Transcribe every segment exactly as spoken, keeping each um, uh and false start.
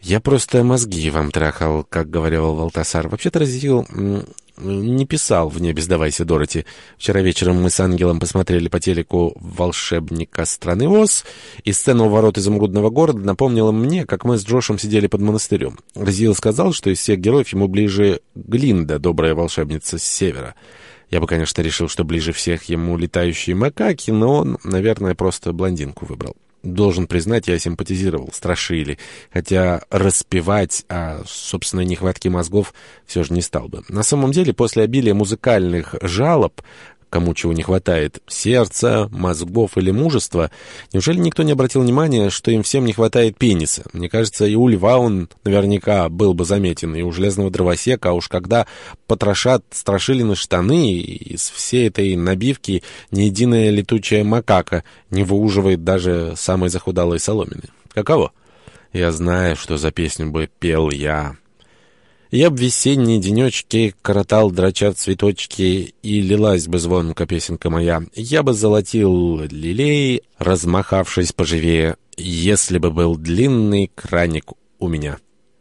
Я просто мозги вам трахал, как говорил Валтасар. Вообще-то Разил м, не писал в «Небе сдавайся, Дороти». Вчера вечером мы с Ангелом посмотрели по телеку «Волшебника страны Оз», и сцена у ворот изумрудного города напомнила мне, как мы с Джошем сидели под монастырем. Разил сказал, что из всех героев ему ближе Глинда, добрая волшебница с севера. Я бы, конечно, решил, что ближе всех ему летающие макаки, но он, наверное, просто блондинку выбрал. Должен признать, я симпатизировал Страшили, хотя распевать о собственной нехватке мозгов все же не стал бы. На самом деле, после обилия музыкальных жалоб, кому чего не хватает, сердца, мозгов или мужества, неужели никто не обратил внимания, что им всем не хватает пениса? Мне кажется, и у льва он наверняка был бы заметен, и у железного дровосека, а уж когда потрошат Страшилины штаны, из всей этой набивки ни единая летучая макака не выуживает даже самой захудалой соломины. Каково? Я знаю, что за песню бы пел я. Я б весенние денечки коротал, драча цветочки, и лилась бы звонко песенка моя. Я бы золотил лилей, размахавшись поживее, если бы был длинный краник у меня.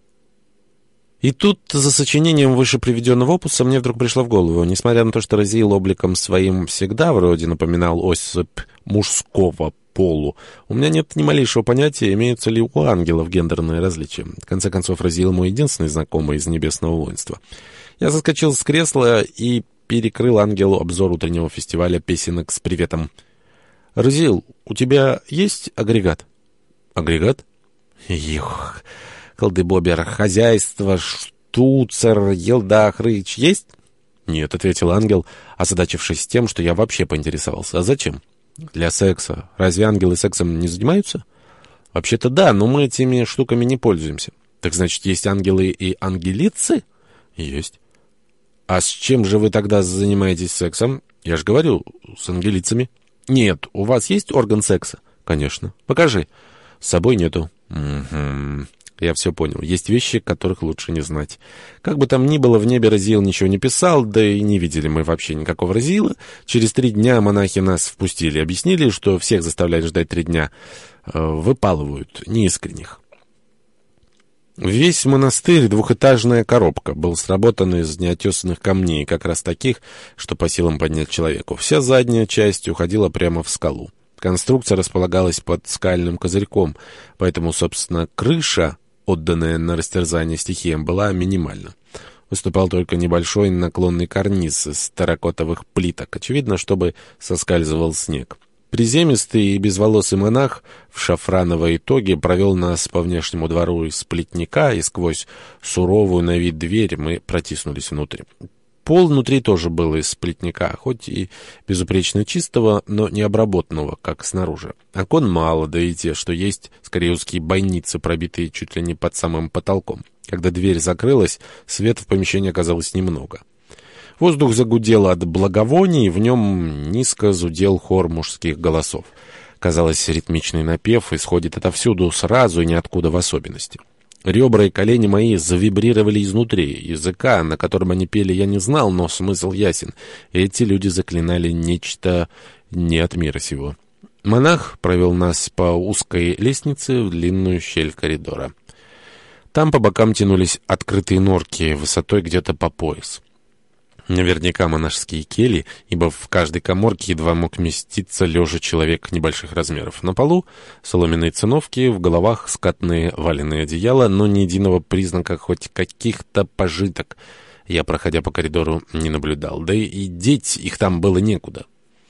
И тут за сочинением выше приведенного опуса мне вдруг пришло в голову, несмотря на то, что Разил обликом своим всегда вроде напоминал особь мужского полу, у меня нет ни малейшего понятия, имеются ли у ангелов гендерные различия. В конце концов, Разил мой единственный знакомый из небесного воинства. Я заскочил с кресла и перекрыл ангелу обзор утреннего фестиваля песенок с приветом. «Разил, у тебя есть агрегат?» «Агрегат?» «Юх, колдыбобер, хозяйство, штуцер, елда, хрыч есть?» «Нет», — ответил ангел, озадачившись тем, что я вообще поинтересовался. «А зачем?» «Для секса. Разве ангелы сексом не занимаются?» «Вообще-то да, но мы этими штуками не пользуемся». «Так значит, есть ангелы и ангелицы?» «Есть». «А с чем же вы тогда занимаетесь сексом?» «Я же говорю, с ангелицами». «Нет, у вас есть орган секса?» «Конечно». «Покажи». «С собой нету». «Угу». Я все понял. Есть вещи, которых лучше не знать. Как бы там ни было, в небе Разил ничего не писал, да и не видели мы вообще никакого Разила. Через три дня монахи нас впустили, объяснили, что всех заставляют ждать три дня. Выпалывают неискренних. Весь монастырь — двухэтажная коробка, был сработан из неотесанных камней, как раз таких, что по силам поднять человеку. Вся задняя часть уходила прямо в скалу. Конструкция располагалась под скальным козырьком, поэтому, собственно, крыша, отданная на растерзание стихиям, была минимальна. Выступал только небольшой наклонный карниз из терракотовых плиток, очевидно, чтобы соскальзывал снег. Приземистый и безволосый монах в шафрановой тоге провел нас по внешнему двору из плетника, и сквозь суровую на вид дверь мы протиснулись внутрь. Пол внутри тоже был из плетника, хоть и безупречно чистого, но не обработанного, как снаружи. Окон мало, да и те, что есть, скорее узкие бойницы, пробитые чуть ли не под самым потолком. Когда дверь закрылась, света в помещении оказалось немного. Воздух загудел от благовоний, в нем низко зудел хор мужских голосов. Казалось, ритмичный напев исходит отовсюду сразу и ниоткуда в особенности. Ребра и колени мои завибрировали изнутри. Языка, на котором они пели, я не знал, но смысл ясен. Эти люди заклинали нечто не от мира сего. Монах провел нас по узкой лестнице в длинную щель коридора. Там по бокам тянулись открытые норки, высотой где-то по пояс. Наверняка монашеские кельи, ибо в каждой каморке едва мог вместиться лежа человек небольших размеров. На полу соломенные циновки, в головах скатные валенные одеяла, но ни единого признака хоть каких-то пожиток я, проходя по коридору, не наблюдал. Да и деть их там было некуда.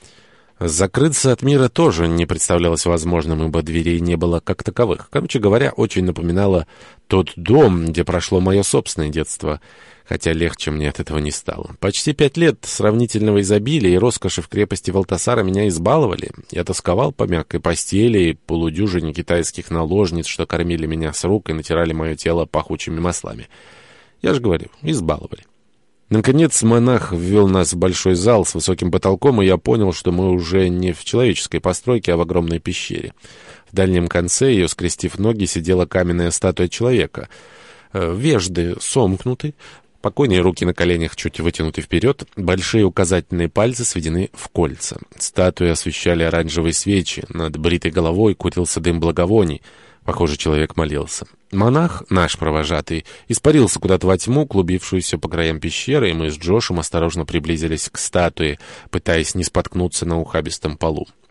Закрыться от мира тоже не представлялось возможным, ибо дверей не было как таковых. Короче говоря, очень напоминало тот дом, где прошло мое собственное детство, хотя легче мне от этого не стало. Почти пять лет сравнительного изобилия и роскоши в крепости Валтасара меня избаловали. Я тосковал по мягкой постели и полудюжине китайских наложниц, что кормили меня с рук и натирали мое тело пахучими маслами. Я же говорю, избаловали. Наконец монах ввел нас в большой зал с высоким потолком, и я понял, что мы уже не в человеческой постройке, а в огромной пещере. В дальнем конце ее, скрестив ноги, сидела каменная статуя человека. Вежды сомкнуты, покойные руки на коленях чуть вытянуты вперед, большие указательные пальцы сведены в кольца. Статуи освещали оранжевые свечи, над бритой головой курился дым благовоний. Похоже, человек молился. Монах, наш провожатый, испарился куда-то во тьму, клубившуюся по краям пещеры, и мы с Джошем осторожно приблизились к статуе, пытаясь не споткнуться на ухабистом полу.